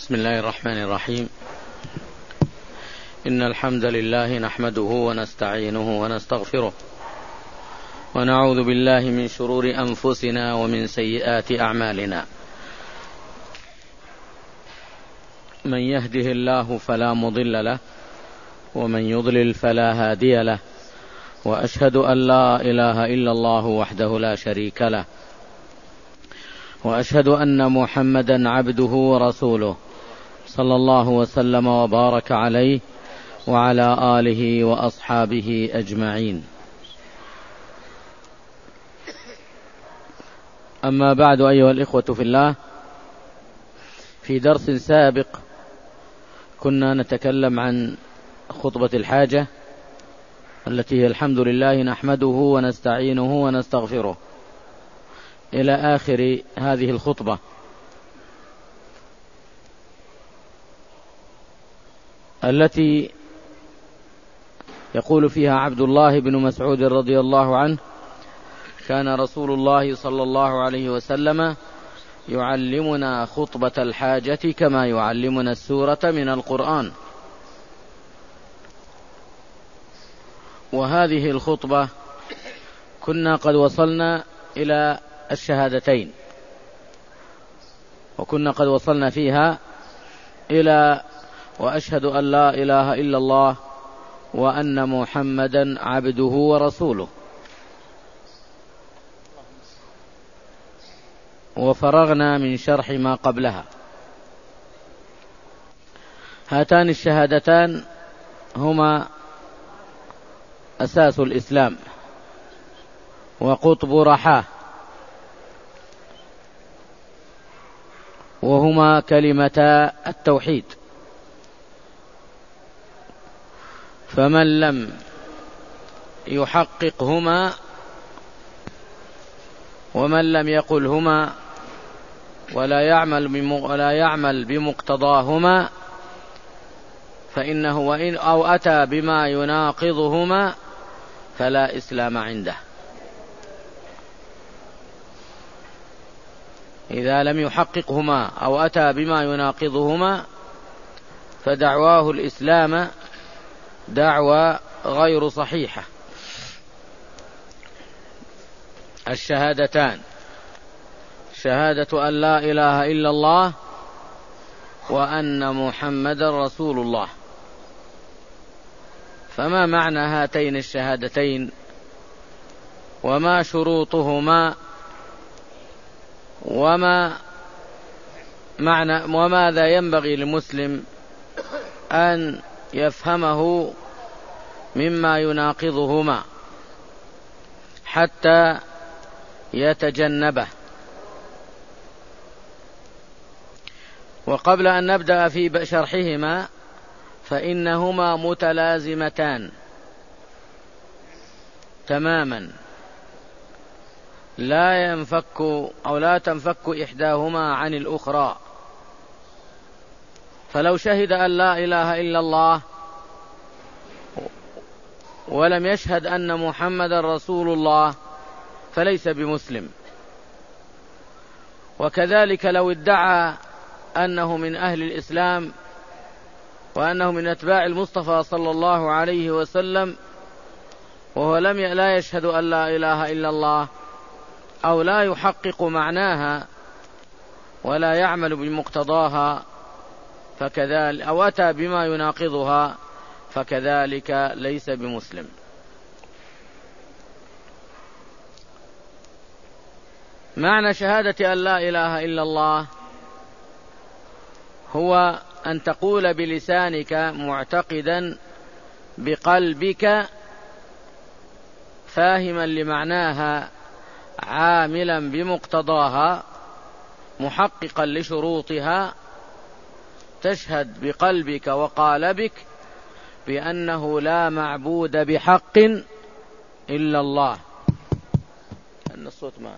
بسم الله الرحمن الرحيم. إن الحمد لله نحمده ونستعينه ونستغفره ونعوذ بالله من شرور أنفسنا ومن سيئات أعمالنا. من يهده الله فلا مضل له ومن يضلل فلا هادي له، وأشهد أن لا إله إلا الله وحده لا شريك له، وأشهد أن محمدا عبده ورسوله صلى الله وسلم وبارك عليه وعلى آله وأصحابه أجمعين. أما بعد، أيها الإخوة في الله، في درس سابق كنا نتكلم عن خطبة الحاجة التي هي الحمد لله نحمده ونستعينه ونستغفره إلى آخر هذه الخطبة. التي يقول فيها عبد الله بن مسعود رضي الله عنه: كان رسول الله صلى الله عليه وسلم يعلمنا خطبة الحاجة كما يعلمنا السورة من القرآن. وهذه الخطبة كنا قد وصلنا إلى الشهادتين، وكنا قد وصلنا فيها إلى وأشهد أن لا إله إلا الله وأن محمدا عبده ورسوله، وفرغنا من شرح ما قبلها. هاتان الشهادتان هما أساس الإسلام وقطب رحاه، وهما كلمتا التوحيد. فمن لم يحققهما ومن لم يقلهما ولا يعمل بمقتضاهما فإنه وإن أو أتى بما يناقضهما فلا إسلام عنده. إذا لم يحققهما أو أتى بما يناقضهما فدعواه الإسلام دعوى غير صحيحة. الشهادتان: شهادة أن لا إله إلا الله وأن محمدا رسول الله. فما معنى هاتين الشهادتين وما شروطهما وماذا ينبغي للمسلم أن يفهمه مما يناقضهما حتى يتجنبه؟ وقبل أن نبدأ في شرحهما فإنهما متلازمتان تماما، لا تنفك إحداهما عن الأخرى. فلو شهد أن لا إله إلا الله ولم يشهد أن محمد رسول الله فليس بمسلم. وكذلك لو ادعى أنه من أهل الإسلام وأنه من أتباع المصطفى صلى الله عليه وسلم وهو لا يشهد أن لا إله إلا الله أو لا يحقق معناها ولا يعمل بمقتضاها فكذلك، أو أتى بما يناقضها فكذلك ليس بمسلم. معنى شهادة أن لا إله إلا الله هو أن تقول بلسانك معتقدا بقلبك فاهما لمعناها عاملا بمقتضاها محققا لشروطها، تشهد بقلبك وقالبك بأنه لا معبود بحق إلا الله. أن الصوت ما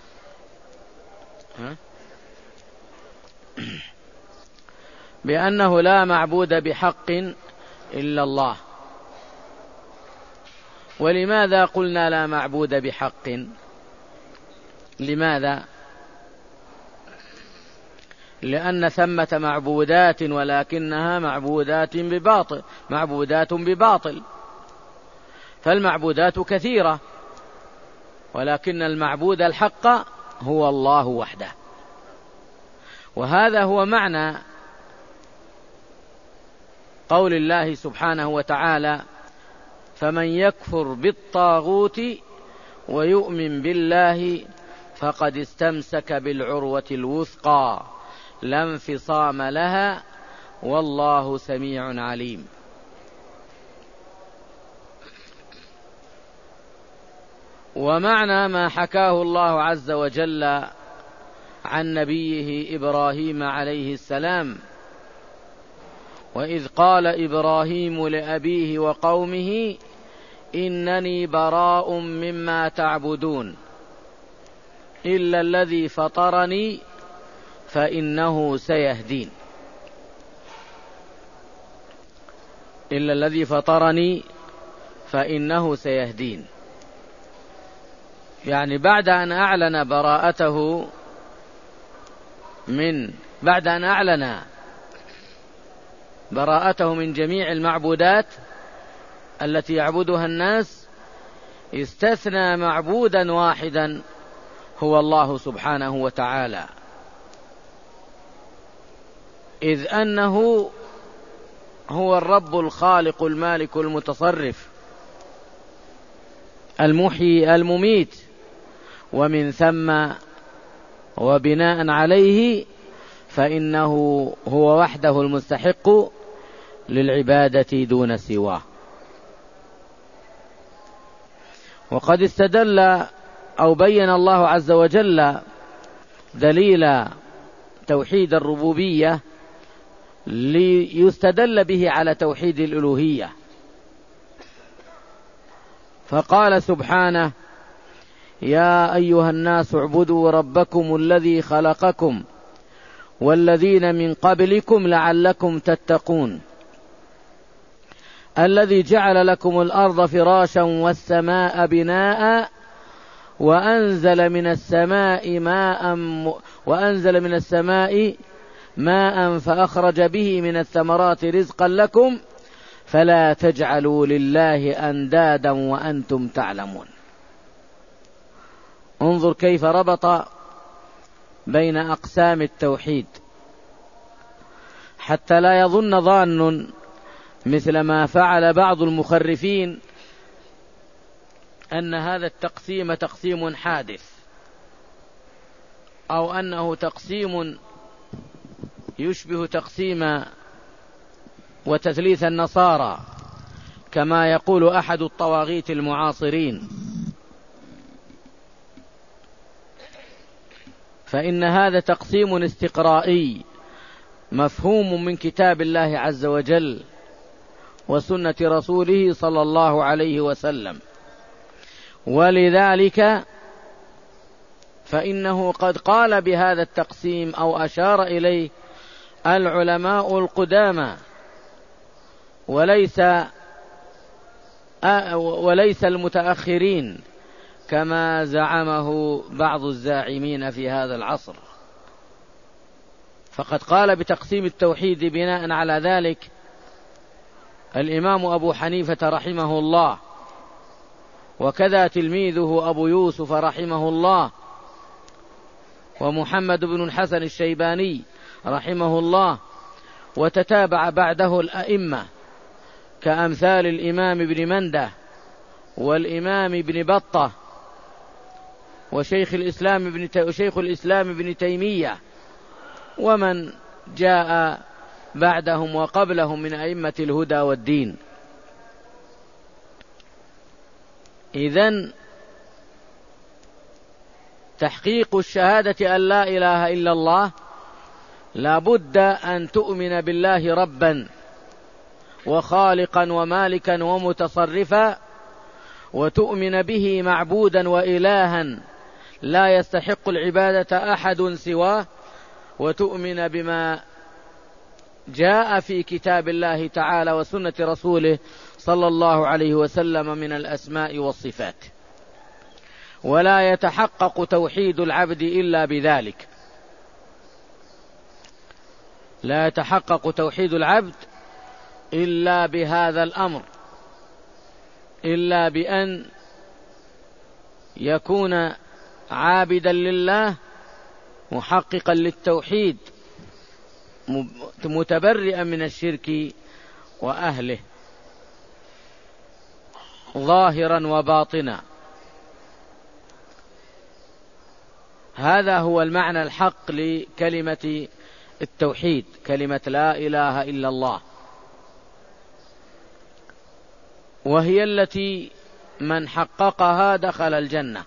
بأنه لا معبود بحق إلا الله. ولماذا قلنا لا معبود بحق؟ لماذا؟ لأن ثمة معبودات ولكنها معبودات بباطل، فالمعبودات كثيرة ولكن المعبود الحق هو الله وحده. وهذا هو معنى قول الله سبحانه وتعالى: فمن يكفر بالطاغوت ويؤمن بالله فقد استمسك بالعروة الوثقى لا انفصام لها والله سميع عليم. ومعنى ما حكاه الله عز وجل عن نبيه إبراهيم عليه السلام: وإذ قال إبراهيم لأبيه وقومه إنني براء مما تعبدون إلا الذي فطرني فإنه سيهدين. إلا الذي فطرني فإنه سيهدين، يعني بعد أن أعلن براءته من جميع المعبودات التي يعبدها الناس، استثنى معبودا واحدا هو الله سبحانه وتعالى، إذ أنه هو الرب الخالق المالك المتصرف المحيي المميت، ومن ثم وبناء عليه فإنه هو وحده المستحق للعبادة دون سواه. وقد استدل أو بين الله عز وجل دليل توحيد الربوبية ليستدل به على توحيد الألوهية، فقال سبحانه: يا أيها الناس اعبدوا ربكم الذي خلقكم والذين من قبلكم لعلكم تتقون الذي جعل لكم الأرض فراشا والسماء بناء وأنزل من السماء ماء فأخرج به من الثمرات رزقا لكم فلا تجعلوا لله أندادا وأنتم تعلمون. انظر كيف ربط بين أقسام التوحيد، حتى لا يظن ظان مثل ما فعل بعض المخرفين أن هذا التقسيم تقسيم حادث، أو أنه تقسيم يشبه تقسيم وتثليث النصارى كما يقول أحد الطواغيت المعاصرين، فإن هذا تقسيم استقرائي مفهوم من كتاب الله عز وجل وسنة رسوله صلى الله عليه وسلم. ولذلك فإنه قد قال بهذا التقسيم أو أشار إليه العلماء القدامى وليس المتأخرين كما زعمه بعض الزاعمين في هذا العصر. فقد قال بتقسيم التوحيد بناء على ذلك الإمام أبو حنيفة رحمه الله، وكذا تلميذه أبو يوسف رحمه الله، ومحمد بن الحسن الشيباني رحمه الله، وتتابع بعده الأئمة كأمثال الإمام ابن منده والإمام ابن بطة وشيخ الإسلام ابن تيمية ومن جاء بعدهم وقبلهم من أئمة الهدى والدين. إذن تحقيق الشهادة أن لا إله إلا الله لا بد أن تؤمن بالله ربا وخالقا ومالكا ومتصرفا، وتؤمن به معبودا وإلها لا يستحق العبادة أحد سواه، وتؤمن بما جاء في كتاب الله تعالى وسنة رسوله صلى الله عليه وسلم من الأسماء والصفات. ولا يتحقق توحيد العبد إلا بذلك. لا يتحقق توحيد العبد إلا بهذا الأمر، إلا بأن يكون عابدا لله محققا للتوحيد متبرئا من الشرك وأهله ظاهرا وباطنا. هذا هو المعنى الحق لكلمة التوحيد، كلمة لا إله إلا الله، وهي التي من حققها دخل الجنة،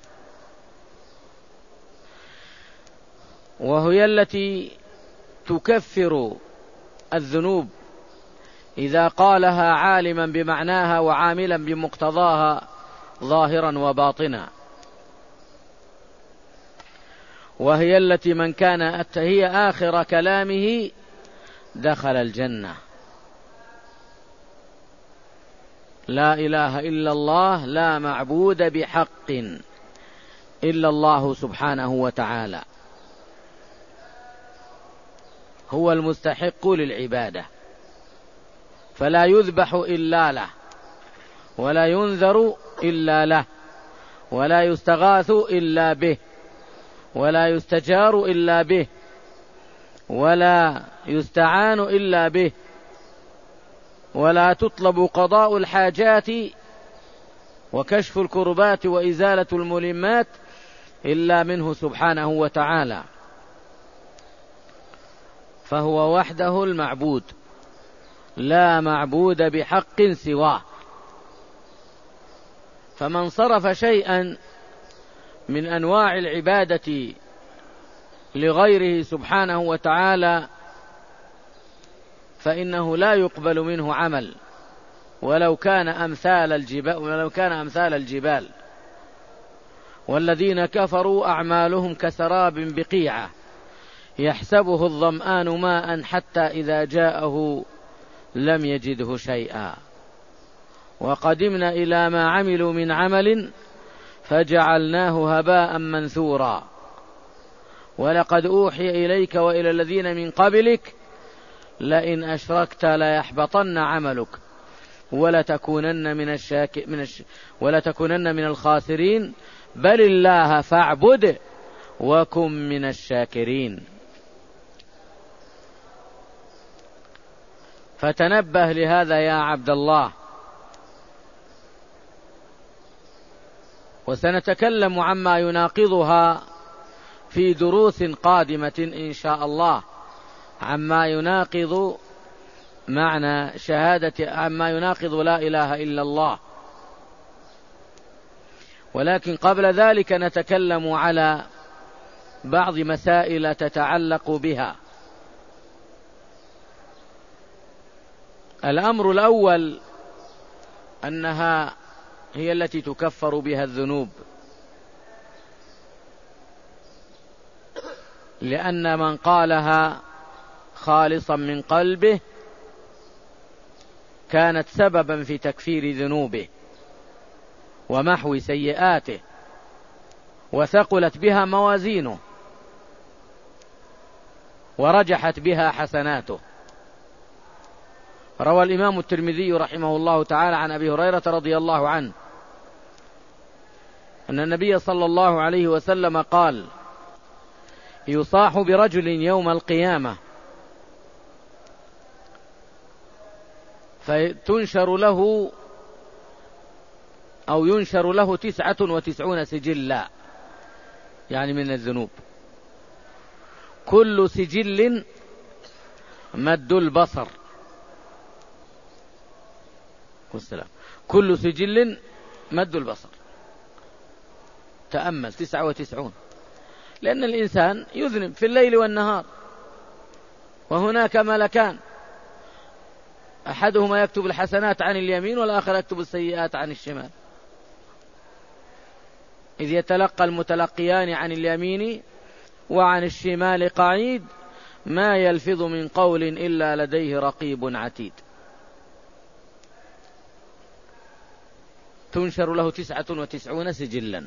وهي التي تكفر الذنوب إذا قالها عالما بمعناها وعاملا بمقتضاها ظاهرا وباطنا، وهي التي من كان هي آخر كلامه دخل الجنة. لا إله إلا الله، لا معبود بحق إلا الله سبحانه وتعالى، هو المستحق للعبادة، فلا يذبح إلا له، ولا ينذر إلا له، ولا يستغاث إلا به، ولا يستجار إلا به، ولا يستعان إلا به، ولا تطلب قضاء الحاجات وكشف الكربات وإزالة الملمات إلا منه سبحانه وتعالى، فهو وحده المعبود، لا معبود بحق سواه. فمن صرف شيئا من أنواع العبادة لغيره سبحانه وتعالى فإنه لا يقبل منه عمل، ولو كان أمثال الجبال. والذين كفروا أعمالهم كسراب بقيعة يحسبه الظمآن ماء حتى إذا جاءه لم يجده شيئا، وقدمنا إلى ما عملوا من عمل فجعلناه هباء منثورا، ولقد أوحي إليك وإلى الذين من قبلك لئن أشركت ليحبطن عملك ولتكونن من الخاسرين، بل الله فاعبد وكن من الشاكرين. فتنبه لهذا يا عبد الله. وسنتكلم عما يناقضها في دروس قادمة إن شاء الله، عما يناقض معنى عما يناقض لا إله إلا الله. ولكن قبل ذلك نتكلم على بعض مسائل تتعلق بها. الأمر الأول أنها هي التي تكفر بها الذنوب، لأن من قالها خالصا من قلبه كانت سببا في تكفير ذنوبه ومحو سيئاته، وثقلت بها موازينه ورجحت بها حسناته. روى الإمام الترمذي رحمه الله تعالى عن أبي هريرة رضي الله عنه أن النبي صلى الله عليه وسلم قال: يصاح برجل يوم القيامة فتنشر له أو ينشر له 99 سجلا، يعني من الذنوب، كل سجل مد البصر، والسلام، كل سجل مد البصر. تأمل 99، لأن الإنسان يذنب في الليل والنهار، وهناك ملكان، أحدهما يكتب الحسنات عن اليمين والآخر يكتب السيئات عن الشمال، إذ يتلقى المتلقيان عن اليمين وعن الشمال قعيد ما يلفظ من قول إلا لديه رقيب عتيد. تنشر له 99 سجلا.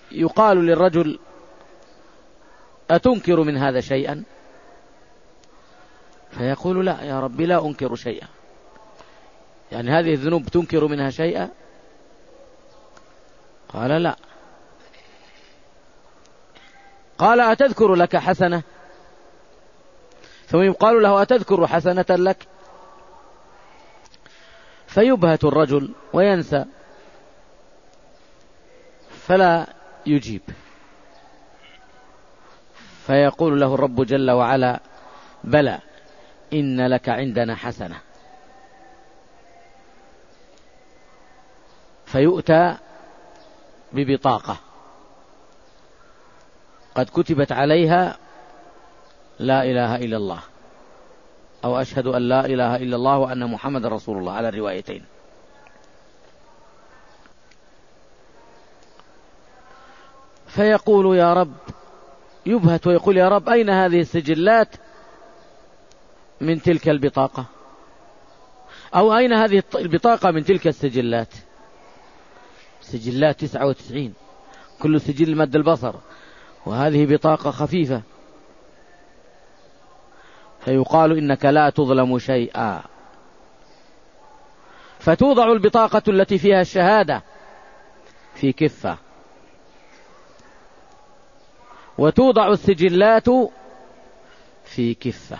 يقال للرجل أتنكر من هذا شيئا؟ فيقول لا يا ربي لا أنكر شيئا. يعني هذه الذنوب تنكر منها شيئا؟ قال لا. قال أتذكر لك حسنة؟ ثم يقال له أتذكر حسنة لك؟ فيبهت الرجل وينسى فلا يجيب. فيقول له الرب جل وعلا بلى إن لك عندنا حسنة. فيؤتى ببطاقة قد كتبت عليها لا إله إلا الله أو أشهد أن لا إله إلا الله وأن محمد رسول الله على الروايتين. فيقول يا رب، يبهت ويقول يا رب أين هذه السجلات من تلك البطاقة؟ أو أين هذه البطاقة من تلك السجلات؟ سجلات 99 كل سجل مد البصر، وهذه بطاقة خفيفة. فيقال إنك لا تظلم شيئا. فتوضع البطاقة التي فيها الشهادة في كفة، وتوضع السجلات في كفة،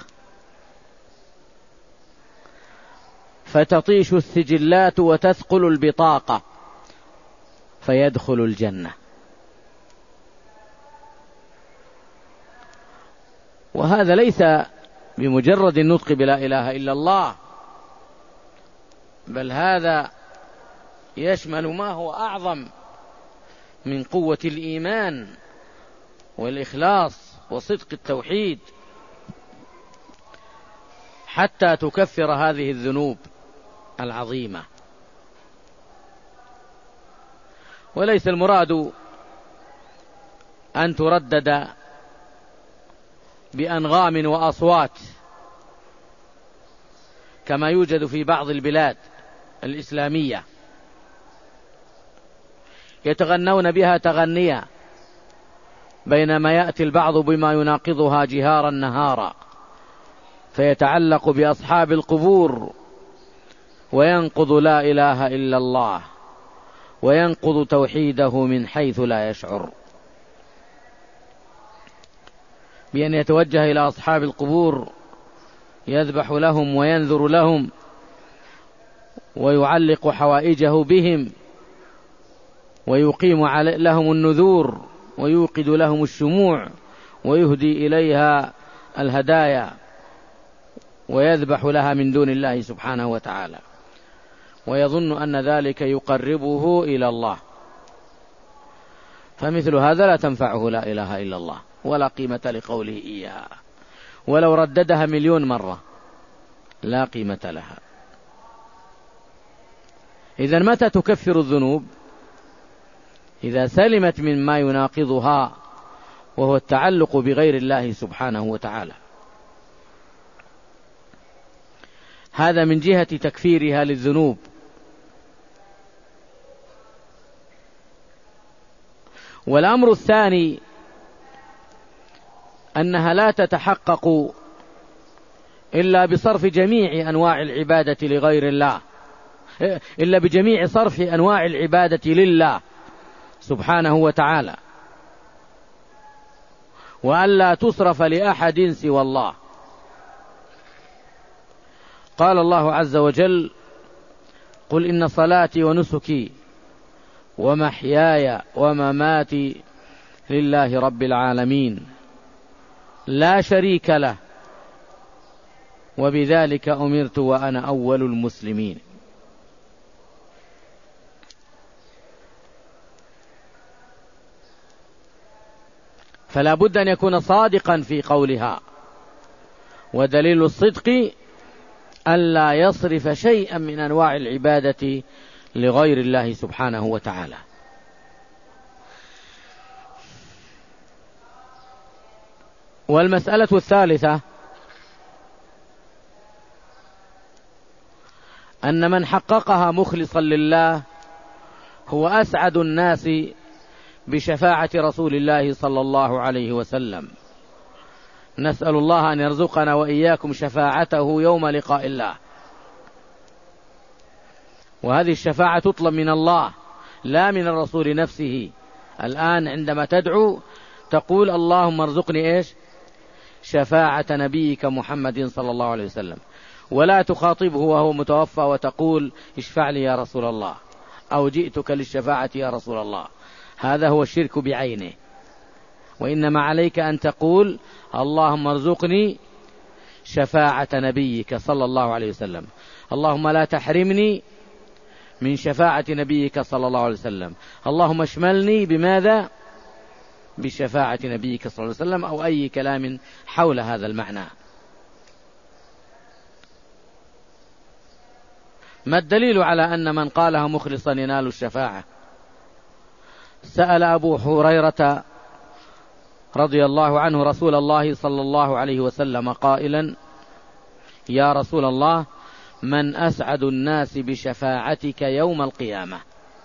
فتطيش السجلات وتثقل البطاقة فيدخل الجنة. وهذا ليس بمجرد النطق بلا إله إلا الله، بل هذا يشمل ما هو أعظم من قوة الإيمان والإخلاص وصدق التوحيد، حتى تكفر هذه الذنوب العظيمة. وليس المراد أن تردد بأنغام وأصوات كما يوجد في بعض البلاد الإسلامية، يتغنون بها تغنيا، بينما يأتي البعض بما يناقضها جهارا نهارا، فيتعلق بأصحاب القبور وينقض لا إله إلا الله، وينقض توحيده من حيث لا يشعر، بأن يتوجه إلى أصحاب القبور يذبح لهم وينذر لهم ويعلق حوائجه بهم ويقيم لهم النذور ويوقد لهم الشموع ويهدي إليها الهدايا ويذبح لها من دون الله سبحانه وتعالى، ويظن أن ذلك يقربه إلى الله. فمثل هذا لا تنفعه لا إله إلا الله ولا قيمة لقوله إياها، ولو رددها 1,000,000 مرة لا قيمة لها. إذن متى تكفر الذنوب؟ إذا سلمت مما يناقضها وهو التعلق بغير الله سبحانه وتعالى. هذا من جهة تكفيرها للذنوب. والأمر الثاني أنها لا تتحقق إلا بصرف جميع أنواع العبادة لغير الله، إلا بجميع صرف أنواع العبادة لله سبحانه وتعالى، وألا تصرف لأحد سوى الله. قال الله عز وجل قل إن صلاتي ونسكي ومحياي ومماتي لله رب العالمين لا شريك له وبذلك أمرت وأنا أول المسلمين. فلا بد أن يكون صادقا في قولها، ودليل الصدق ألا يصرف شيئا من أنواع العبادة لغير الله سبحانه وتعالى. والمسألة الثالثة أن من حققها مخلصا لله هو أسعد الناس بشفاعة رسول الله صلى الله عليه وسلم. نسأل الله أن يرزقنا وإياكم شفاعته يوم لقاء الله. وهذه الشفاعة تطلب من الله لا من الرسول نفسه. الآن عندما تدعو تقول اللهم ارزقني إيش؟ شفاعة نبيك محمد صلى الله عليه وسلم، ولا تخاطبه وهو متوفى وتقول اشفع لي يا رسول الله أو جئتك للشفاعة يا رسول الله. هذا هو الشرك بعينه. وإنما عليك أن تقول اللهم ارزقني شفاعة نبيك صلى الله عليه وسلم. اللهم لا تحرمني من شفاعة نبيك صلى الله عليه وسلم. اللهم اشملني بماذا؟ بشفاعة نبيك صلى الله عليه وسلم، أو أي كلام حول هذا المعنى. ما الدليل على أن من قالها مخلصا ينال الشفاعة؟ سأل أبو هريرة رضي الله عنه رسول الله صلى الله عليه وسلم قائلا: يا رسول الله، من أسعد الناس بشفاعتك يوم القيامة؟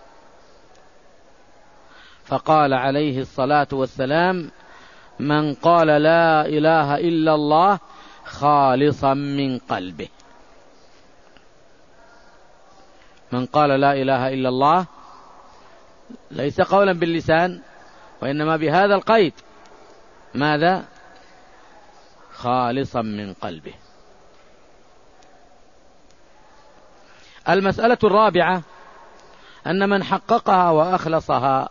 فقال عليه الصلاة والسلام: من قال لا إله إلا الله خالصا من قلبه. من قال لا إله إلا الله ليس قولا باللسان، وإنما بهذا القيد، ماذا؟ خالصا من قلبه. المسألة الرابعة أن من حققها وأخلصها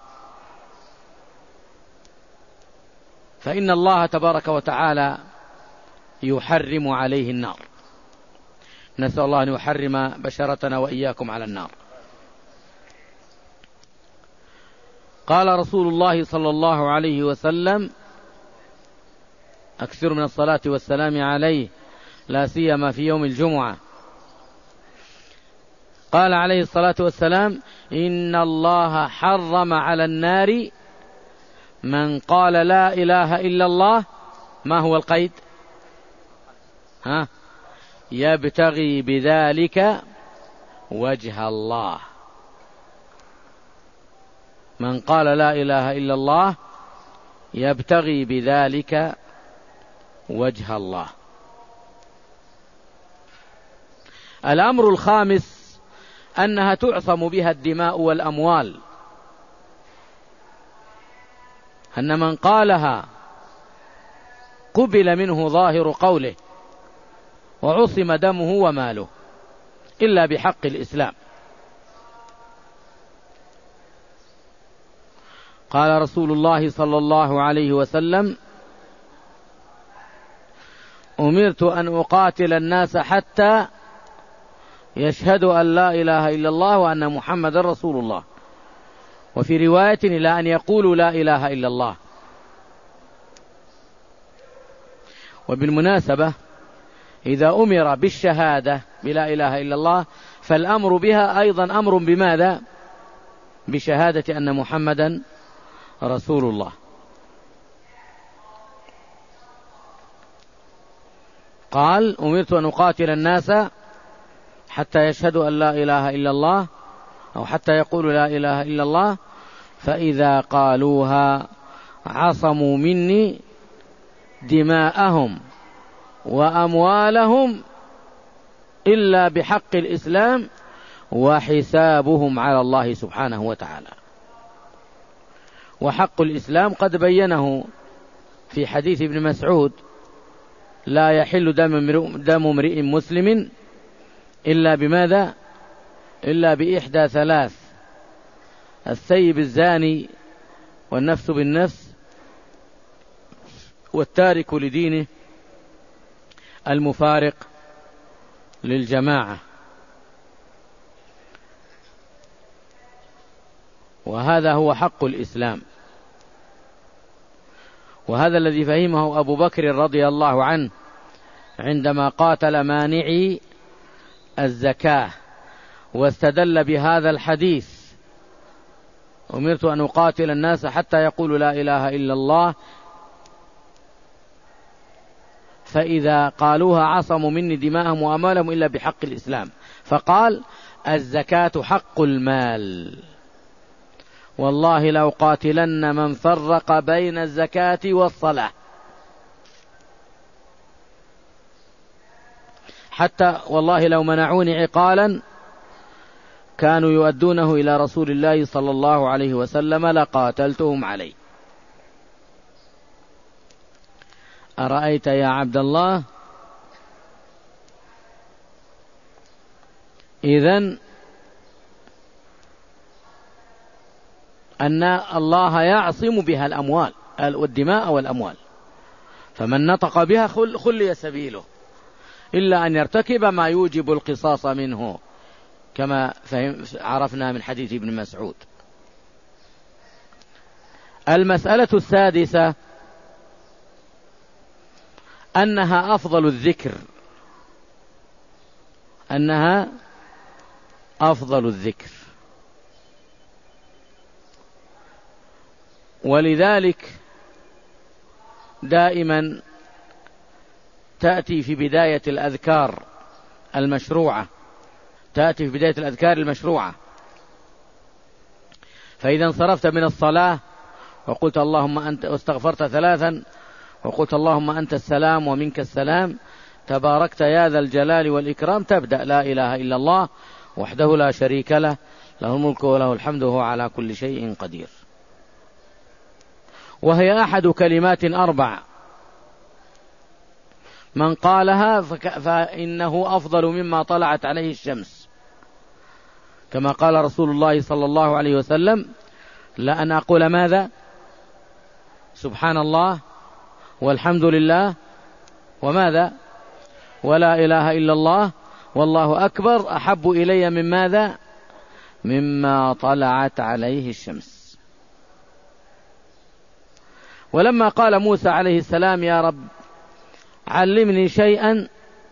فإن الله تبارك وتعالى يحرم عليه النار. نسأل الله أن يحرم بشرتنا وإياكم على النار. قال رسول الله صلى الله عليه وسلم: أكثر من الصلاة والسلام عليه، لا سيما في يوم الجمعة. قال عليه الصلاة والسلام: إن الله حرم على النار من قال لا إله إلا الله. ما هو القيد؟ يبتغي بذلك وجه الله. من قال لا إله إلا الله يبتغي بذلك وجه الله. الأمر الخامس أنها تعصم بها الدماء والأموال، أن من قالها قبل منه ظاهر قوله وعصم دمه وماله إلا بحق الإسلام. قال رسول الله صلى الله عليه وسلم: أمرت أن أقاتل الناس حتى يشهدوا أن لا إله إلا الله وأن محمد رسول الله، وفي رواية إلى أن يقولوا لا إله إلا الله. وبالمناسبة إذا أمر بالشهادة بلا إله إلا الله فالأمر بها أيضا أمر بماذا؟ بشهادة أن محمدا رسول الله. قال: أمرت أن أقاتل الناس حتى يشهدوا أن لا إله إلا الله أو حتى يقولوا لا إله إلا الله، فإذا قالوها عصموا مني دماءهم وأموالهم إلا بحق الإسلام وحسابهم على الله سبحانه وتعالى. وحق الإسلام قد بينه في حديث ابن مسعود: لا يحل دم امرئ مسلم إلا بماذا؟ إلا بإحدى ثلاث: الثيب الزاني، والنفس بالنفس، والتارك لدينه، المفارق للجماعة. وهذا هو حق الإسلام، وهذا الذي فهمه أبو بكر رضي الله عنه عندما قاتل مانعي الزكاة واستدل بهذا الحديث: أمرت أن أقاتل الناس حتى يقولوا لا إله إلا الله، فإذا قالوها عصموا مني دماءهم وأموالهم إلا بحق الإسلام. فقال: الزكاة حق المال، والله لو قاتلن من فرق بين الزكاة والصلاة، حتى والله لو منعوني عقالا كانوا يؤدونه إلى رسول الله صلى الله عليه وسلم لقاتلتهم عليه. أرأيت يا عبد الله؟ إذن أن الله يعصم بها الأموال والدماء والأموال، فمن نطق بها خلي سبيله إلا أن يرتكب ما يوجب القصاص منه، كما عرفنا من حديث ابن مسعود. المسألة السادسة أنها أفضل الذكر، أنها أفضل الذكر، ولذلك دائما تأتي في بداية الأذكار المشروعة، تأتي في بداية الأذكار المشروعة. فإذا انصرفت من الصلاة وقلت اللهم أنت، واستغفرت ثلاثا وقلت اللهم أنت السلام ومنك السلام تباركت يا ذا الجلال والإكرام، تبدأ لا إله إلا الله وحده لا شريك له، له الملك وله الحمد وهو على كل شيء قدير. وهي أحد كلمات أربع، من قالها فإنه أفضل مما طلعت عليه الشمس، كما قال رسول الله صلى الله عليه وسلم: لأن أقول ماذا؟ سبحان الله والحمد لله وماذا؟ ولا إله إلا الله والله أكبر أحب إلي من ماذا؟ مما طلعت عليه الشمس. ولما قال موسى عليه السلام: يا رب علمني شيئا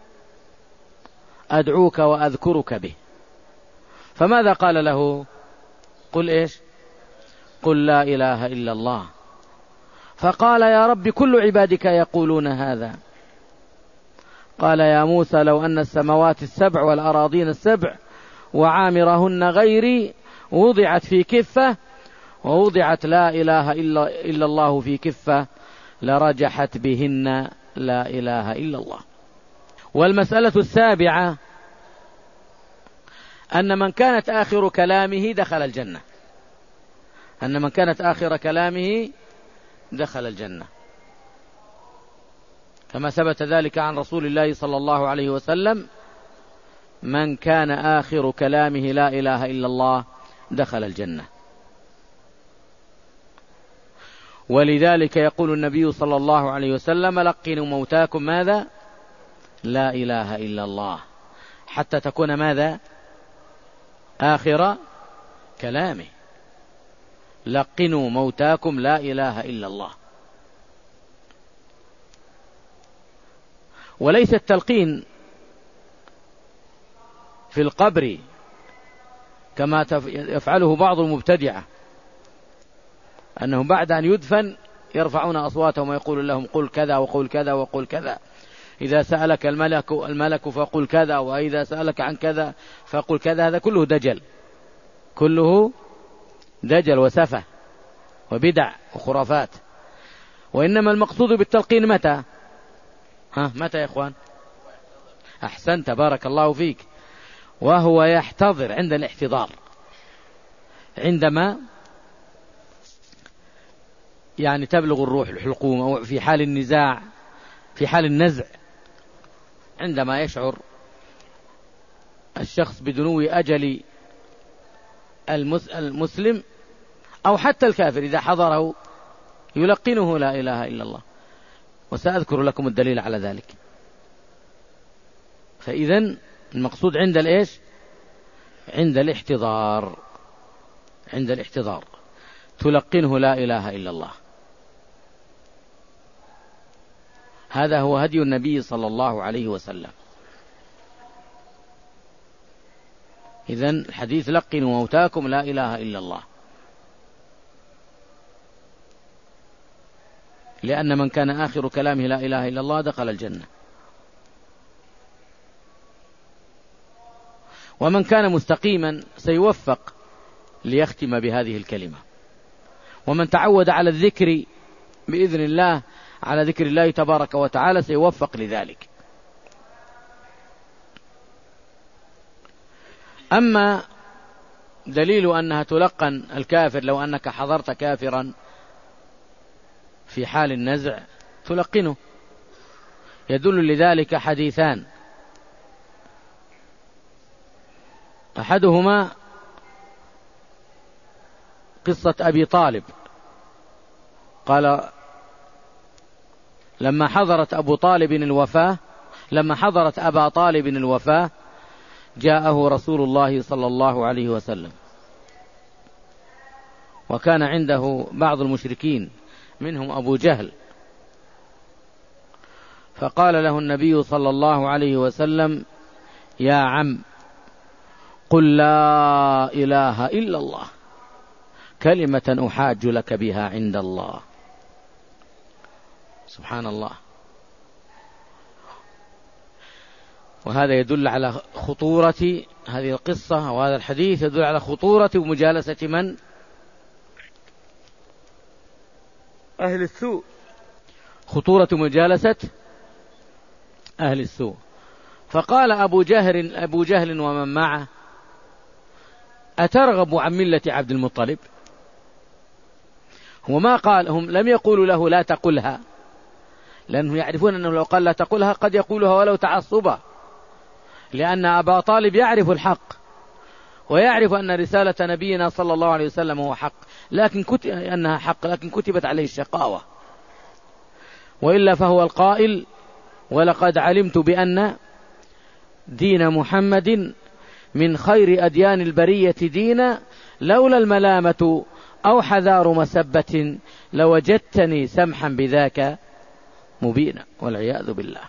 أدعوك وأذكرك به، فماذا قال له؟ قل إيش؟ قل لا إله إلا الله. فقال: يا رب كل عبادك يقولون هذا. قال: يا موسى لو أن السماوات السبع والأراضين السبع وعامرهن غيري وضعت في كفة ووضعت لا إله إلا الله في كفة لرجحت بهن لا إله إلا الله. والمسألة السابعة أن من كانت آخر كلامه دخل الجنة، أن من كانت آخر كلامه دخل الجنة، كما ثبت ذلك عن رسول الله صلى الله عليه وسلم: من كان آخر كلامه لا إله إلا الله دخل الجنة. ولذلك يقول النبي صلى الله عليه وسلم: لقنوا موتاكم ماذا؟ لا إله إلا الله، حتى تكون ماذا؟ آخر كلامه. لقنوا موتاكم لا إله إلا الله. وليس التلقين في القبر كما يفعله بعض المبتدعة، أنهم بعد أن يدفن يرفعون أصواتهم ويقول لهم: قل كذا وقل كذا وقل كذا، إذا سألك الملك فقل كذا، وإذا سألك عن كذا فقل كذا. هذا كله دجل، كله دجل وسفه وبدع وخرافات. وإنما المقصود بالتلقين متى؟ متى يا إخوان؟ أحسنت، بارك الله فيك. وهو يحتضر عند الاحتضار، عندما يعني تبلغ الروح الحلقوم، أو في حال النزاع، في حال النزع، عندما يشعر الشخص بدنو أجل المسلم أو حتى الكافر إذا حضره يلقنه لا إله إلا الله، وسأذكر لكم الدليل على ذلك. فإذن المقصود عند الإيش؟ عند الاحتضار، عند الاحتضار تلقنه لا إله إلا الله. هذا هو هدي النبي صلى الله عليه وسلم. إذن الحديث: لقنوا موتاكم لا إله إلا الله، لأن من كان آخر كلامه لا إله إلا الله دخل الجنة. ومن كان مستقيما سيوفق ليختم بهذه الكلمة. ومن تعود على الذكر بإذن الله على ذكر الله تبارك وتعالى سيوفق لذلك. أما دليل أنها تلقن الكافر لو أنك حضرت كافرا في حال النزع تلقنه، يدل لذلك حديثان، أحدهما قصة أبي طالب، قال لما حضرت أبا طالب الوفاة جاءه رسول الله صلى الله عليه وسلم، وكان عنده بعض المشركين منهم أبو جهل، فقال له النبي صلى الله عليه وسلم: يا عم، قل لا إله إلا الله كلمة أحاج لك بها عند الله. سبحان الله. وهذا يدل على خطورة هذه القصة، وهذا الحديث يدل على خطورة مجالسة من؟ أهل السوء، خطورة مجالسة أهل السوء. فقال أبو جهل ومن معه: أترغب عن ملة عبد المطلب؟ وما قال، هم لم يقولوا له لا تقلها، لأنهم يعرفون أنه لو قال لا تقلها قد يقولها ولو تعصبا، لأن أبا طالب يعرف الحق ويعرف أن رسالة نبينا صلى الله عليه وسلم هو حق، أنها حق، لكن كتبت عليه الشقاوة، وإلا فهو القائل: ولقد علمت بأن دين محمد من خير أديان البرية دينا، لولا الملامة أو حذار مسبة لوجدتني سمحا بذاك مبينا، والعياذ بالله.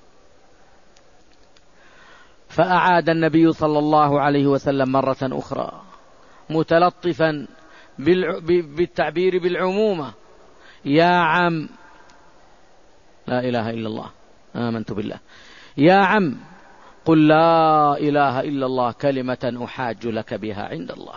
فأعاد النبي صلى الله عليه وسلم مرة أخرى متلطفا بالتعبير بالعمومة: يا عم، لا إله إلا الله، آمنت بالله، يا عم قل لا إله إلا الله كلمة أحاج لك بها عند الله.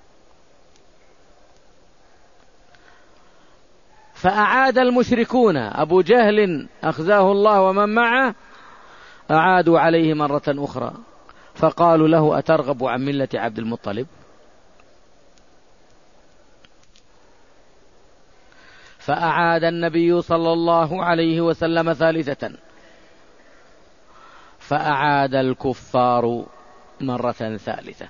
فأعاد المشركون، أبو جهل أخزاه الله ومن معه، أعادوا عليه مرة أخرى فقالوا له: أترغب عن ملة عبد المطلب؟ فأعاد النبي صلى الله عليه وسلم ثالثة، فأعاد الكفار مرة ثالثة،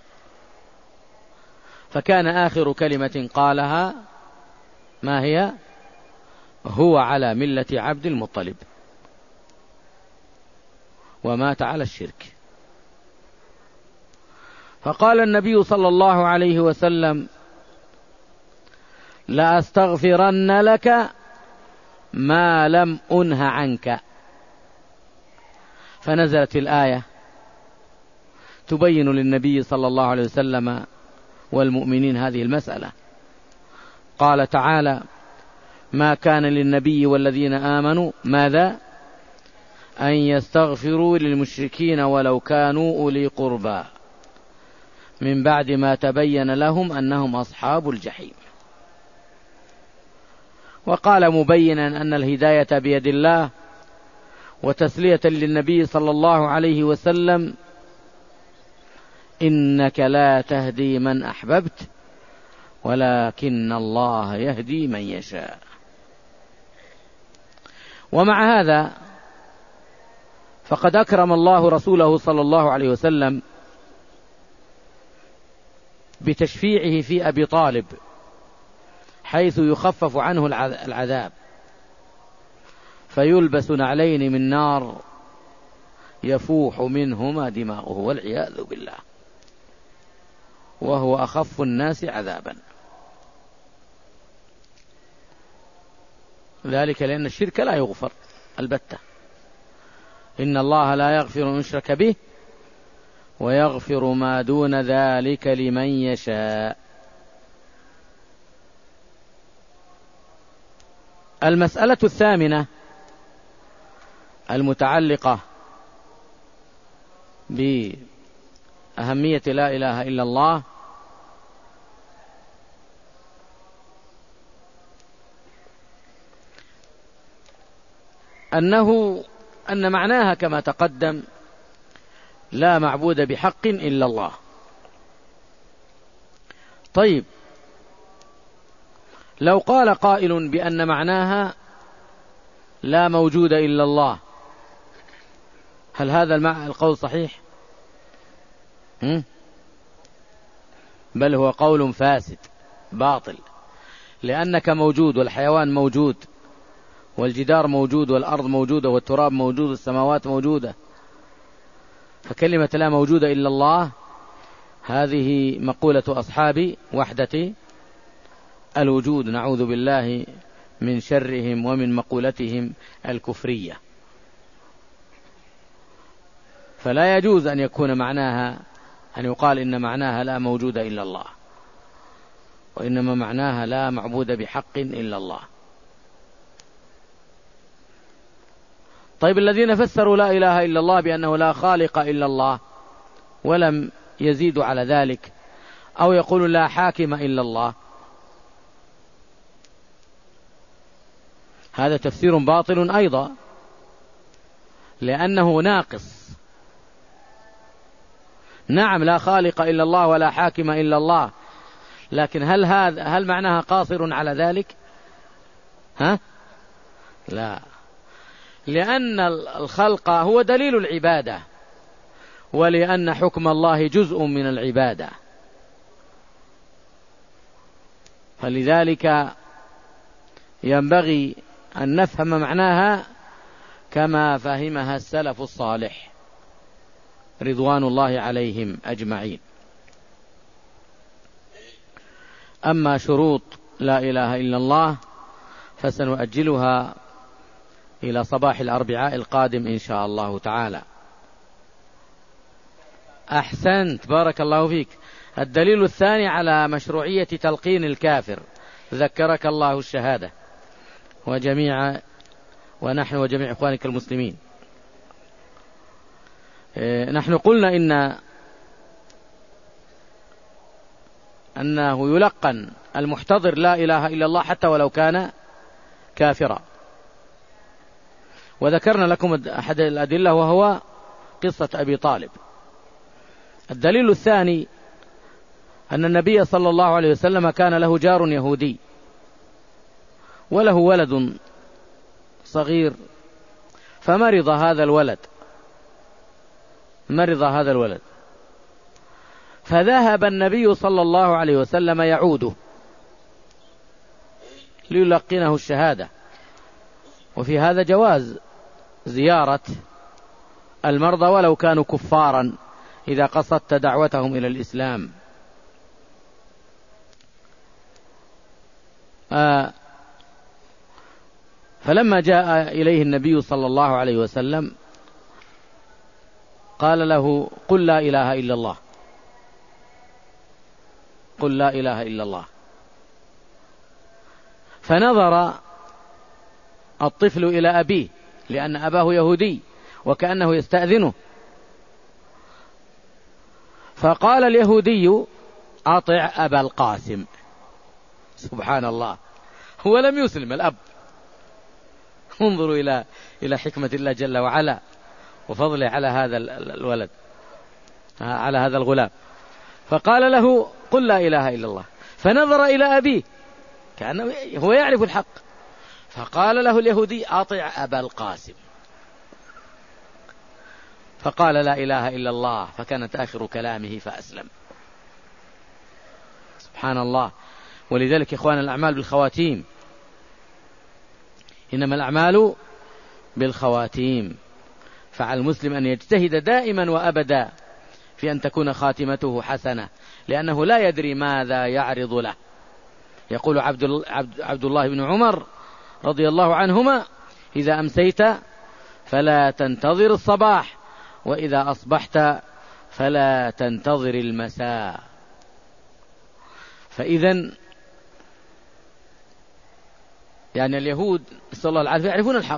فكان آخر كلمة قالها ما هي؟ هو على ملة عبد المطلب، ومات على الشرك. فقال النبي صلى الله عليه وسلم: لأستغفرن لك ما لم أنه عنك. فنزلت الآية تبين للنبي صلى الله عليه وسلم والمؤمنين هذه المسألة. قال تعالى: ما كان للنبي والذين آمنوا ماذا؟ أن يستغفروا للمشركين ولو كانوا أولي قربى من بعد ما تبين لهم أنهم أصحاب الجحيم. وقال مبينا أن الهداية بيد الله، وتسلية للنبي صلى الله عليه وسلم: إنك لا تهدي من أحببت ولكن الله يهدي من يشاء. ومع هذا فقد أكرم الله رسوله صلى الله عليه وسلم بتشفيعه في أبي طالب، حيث يخفف عنه العذاب فيلبس نعلين من نار يفوح منهما دماؤه، والعياذ بالله، وهو أخف الناس عذابا. ذلك لأن الشرك لا يغفر البتة، إن الله لا يغفر أن يشرك به ويغفر ما دون ذلك لمن يشاء. المسألة الثامنة المتعلقة بأهمية لا إله إلا الله: أن معناها كما تقدم: لا معبود بحق إلا الله. طيب، لو قال قائل بأن معناها لا موجود إلا الله، هل هذا القول صحيح؟ بل هو قول فاسد باطل، لأنك موجود، والحيوان موجود، والجدار موجود، والأرض موجودة، والتراب موجود، والسماوات موجودة، فكلمة لا موجود إلا الله هذه مقولة أصحاب وحدة الوجود، نعوذ بالله من شرهم ومن مقولتهم الكفرية. فلا يجوز أن يكون معناها أن يقال إن معناها لا موجود إلا الله، وإنما معناها لا معبود بحق إلا الله. طيب، الذين فسروا لا إله إلا الله بأنه لا خالق إلا الله ولم يزيدوا على ذلك، أو يقولوا لا حاكم إلا الله، هذا تفسير باطل أيضا، لأنه ناقص. نعم، لا خالق إلا الله ولا حاكم إلا الله، لكن هل معناها قاصر على ذلك؟ لا، لأن الخلق هو دليل العبادة، ولأن حكم الله جزء من العبادة، فلذلك ينبغي أن نفهم معناها كما فهمها السلف الصالح رضوان الله عليهم أجمعين. أما شروط لا إله إلا الله فسنؤجلها إلى صباح الأربعاء القادم إن شاء الله تعالى. أحسنت، بارك الله فيك. الدليل الثاني على مشروعية تلقين الكافر، ذكرك الله الشهادة ونحن وجميع إخوانك المسلمين. نحن قلنا أنه يلقن المحتضر لا إله إلا الله حتى ولو كان كافرا، وذكرنا لكم أحد الأدلة وهو قصة أبي طالب. الدليل الثاني أن النبي صلى الله عليه وسلم كان له جار يهودي وله ولد صغير، فمرض هذا الولد، فذهب النبي صلى الله عليه وسلم يعوده ليلقنه الشهادة. وفي هذا جواز زيارة المرضى ولو كانوا كفارا إذا قصدت دعوتهم إلى الإسلام. فلما جاء إليه النبي صلى الله عليه وسلم قال له: قل لا إله إلا الله، قل لا إله إلا الله. فنظر الطفل إلى أبيه لأن أباه يهودي وكأنه يستأذنه، فقال اليهودي: أطع أبا القاسم. سبحان الله، هو لم يسلم الأب. انظروا إلى حكمة الله جل وعلا وفضله على هذا الولد، على هذا الغلام. فقال له: قل لا إله إلا الله. فنظر إلى أبيه كأنه هو يعرف الحق، فقال له اليهودي: أطع أبا القاسم. فقال: لا إله إلا الله، فكانت آخر كلامه فأسلم. سبحان الله. ولذلك إخوان، الأعمال بالخواتيم، إنما الأعمال بالخواتيم، فعلى المسلم أن يجتهد دائما وأبدا في أن تكون خاتمته حسنة، لأنه لا يدري ماذا يعرض له. يقول عبد الله بن عمر رضي الله عنهما: إذا أمسيت فلا تنتظر الصباح، وإذا أصبحت فلا تنتظر المساء. فإذن يعني اليهود نسأل الله العافية يعرفون الحق،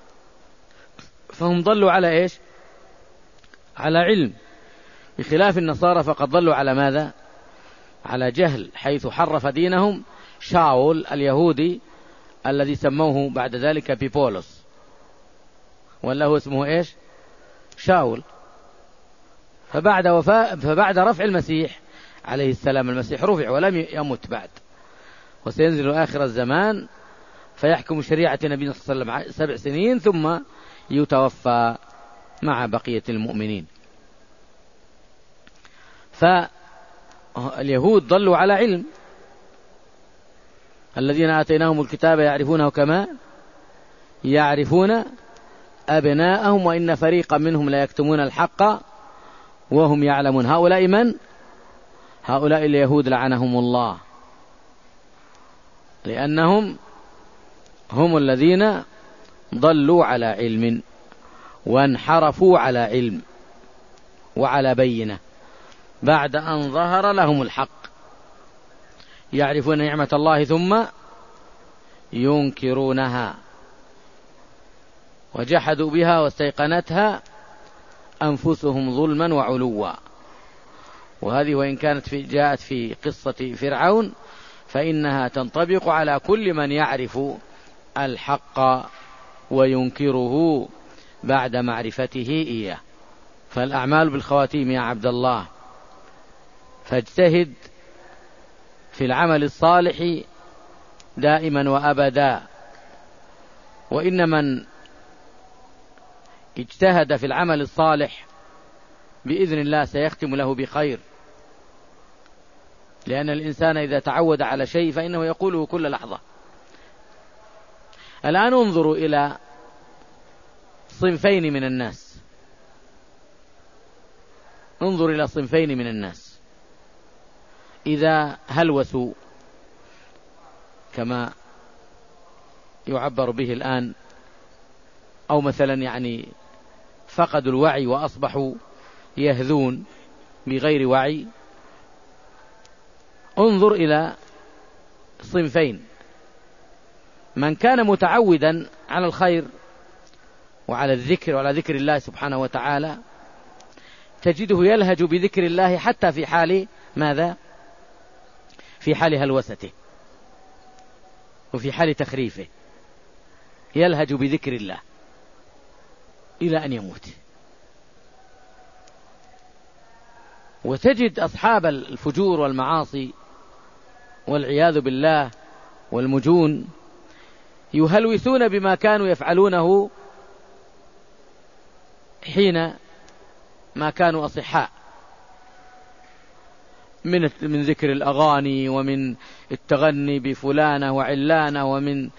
فهم ضلوا على إيش؟ على علم، بخلاف النصارى فقد ضلوا على ماذا؟ على جهل، حيث حرف دينهم شاول اليهودي الذي سموه بعد ذلك بيبولس. ولا هو اسمه إيش؟ شاول. فبعد رفع المسيح عليه السلام، المسيح رفع ولم يمت بعد، وسينزل آخر الزمان فيحكم شريعة النبي صلى الله عليه وسلم 7 سنين ثم يتوفى مع بقية المؤمنين. فاليهود ضلوا على علم، الذين آتيناهم الكتاب يعرفونه كما يعرفون أبناءهم وإن فريقا منهم لا يكتمون الحق وهم يعلمون. هؤلاء من؟ هؤلاء اليهود لعنهم الله، لأنهم هم الذين ضلوا على علم وانحرفوا على علم وعلى بينة بعد أن ظهر لهم الحق، يعرفون نعمة الله ثم ينكرونها، وجحدوا بها واستيقنتها أنفسهم ظلما وعلوا. وهذه وإن كانت جاءت في قصة فرعون فإنها تنطبق على كل من يعرف الحق وينكره بعد معرفته إياه. فالأعمال بالخواتيم يا عبد الله، فاجتهد في العمل الصالح دائما وأبدا، وإن من اجتهد في العمل الصالح بإذن الله سيختم له بخير، لأن الإنسان إذا تعود على شيء فإنه يقوله كل لحظة. الآن انظروا إلى صنفين من الناس، انظر إلى صنفين من الناس إذا هلوسوا كما يعبر به الآن، أو مثلا يعني فقدوا الوعي وأصبحوا يهذون بغير وعي. انظر إلى صنفين: من كان متعودا على الخير وعلى الذكر وعلى ذكر الله سبحانه وتعالى، تجده يلهج بذكر الله حتى في حال ماذا؟ في حال هلوسته وفي حال تخريفه، يلهج بذكر الله إلى أن يموت. وتجد أصحاب الفجور والمعاصي والعياذ بالله والمجون يهلوسون بما كانوا يفعلونه حين ما كانوا أصحاء، من ذكر الأغاني ومن التغني بفلانة وعلانة ومن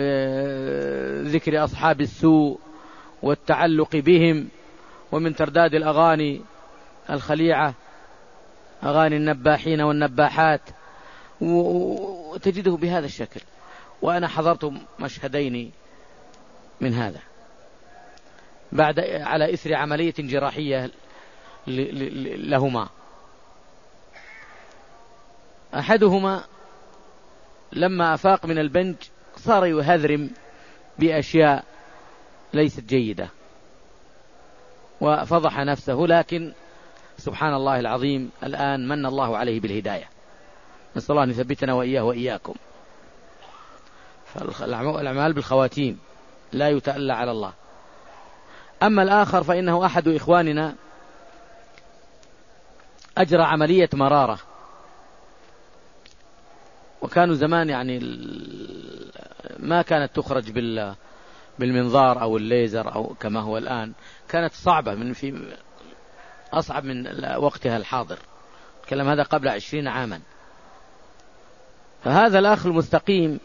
ذكر أصحاب السوء والتعلق بهم ومن ترداد الأغاني الخليعة، أغاني النباحين والنباحات، وتجده بهذا الشكل. وأنا حضرت مشهدين من هذا على إثر عملية جراحية لهما. أحدهما لما أفاق من البنج صار يهذرم بأشياء ليست جيدة وفضح نفسه، لكن سبحان الله العظيم الآن من الله عليه بالهداية، نسأل الله أن يثبتنا وإياه وإياكم. فالأعمال بالخواتيم لا يتألى على الله. أما الآخر فإنه أحد إخواننا أجرى عملية مرارة، وكانوا زمان يعني ما كانت تخرج بالمنظار أو الليزر أو كما هو الآن، كانت صعبة أصعب من وقتها الحاضر. الكلام هذا قبل 20 عاما. فهذا الأخ المستقيم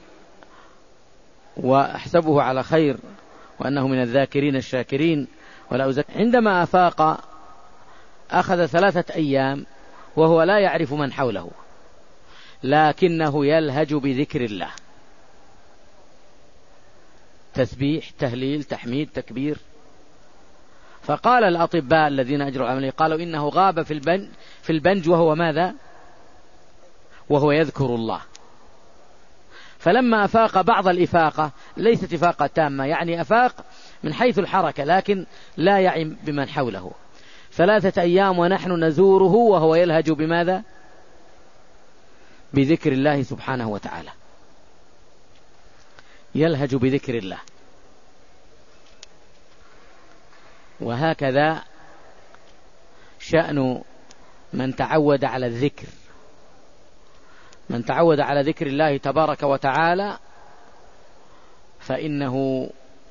وأحسبه على خير وأنه من الذاكرين الشاكرين عندما أفاق أخذ 3 أيام وهو لا يعرف من حوله، لكنه يلهج بذكر الله، تسبيح، تهليل، تحميد، تكبير. فقال الأطباء الذين أجروا العملية قالوا إنه غاب في البنج وهو ماذا؟ وهو يذكر الله. فلما أفاق بعض الإفاقة، ليست إفاقة تامة، يعني أفاق من حيث الحركة لكن لا يعي بمن حوله. 3 أيام ونحن نزوره وهو يلهج بماذا؟ بذكر الله سبحانه وتعالى، يلهج بذكر الله. وهكذا شأن من تعود على الذكر، من تعود على ذكر الله تبارك وتعالى فإنه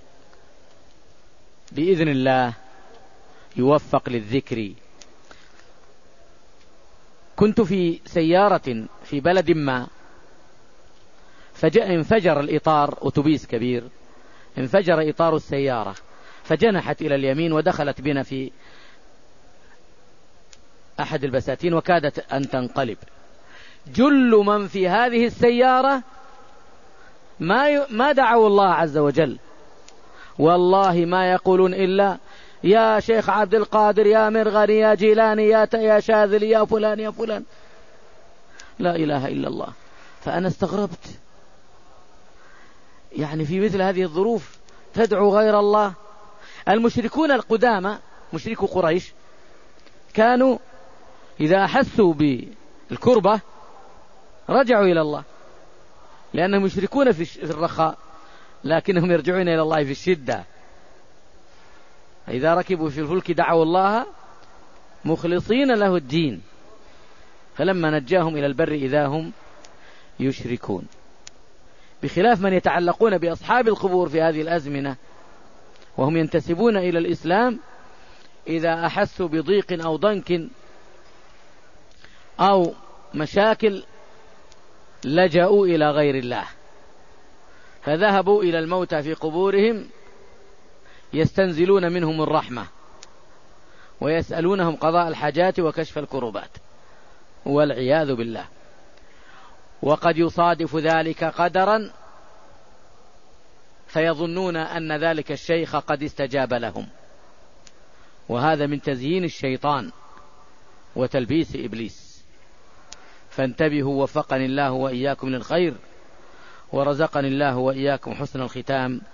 بإذن الله يوفق للذكر. كنت في سيارة في بلد ما، انفجر الإطار، أتوبيس كبير، انفجر إطار السيارة فجنحت إلى اليمين ودخلت بنا في أحد البساتين وكادت أن تنقلب. جل من في هذه السيارة ما دعوا الله عز وجل، والله ما يقولون إلا يا شيخ عبد القادر، يا مرغني، يا جيلاني، يا شاذلي، يا فلان يا فلان، لا إله إلا الله. فأنا استغربت، يعني في مثل هذه الظروف تدعو غير الله؟ المشركون القدامى مشركو قريش كانوا إذا أحسوا بالكربة رجعوا إلى الله، لأنهم يشركون في الرخاء لكنهم يرجعون إلى الله في الشدة. إذا ركبوا في الفلك دعوا الله مخلصين له الدين، فلما نجاهم إلى البر إذا هم يشركون. بخلاف من يتعلقون بأصحاب القبور في هذه الأزمنة وهم ينتسبون إلى الإسلام، إذا أحسوا بضيق أو ضنك أو مشاكل لجأوا إلى غير الله، فذهبوا إلى الموتى في قبورهم يستنزلون منهم الرحمة ويسألونهم قضاء الحاجات وكشف الكروبات والعياذ بالله. وقد يصادف ذلك قدرا فيظنون أن ذلك الشيخ قد استجاب لهم، وهذا من تزيين الشيطان وتلبيس إبليس. فانتبهوا، وفقني الله وإياكم للخير ورزقني الله وإياكم حسن الختام.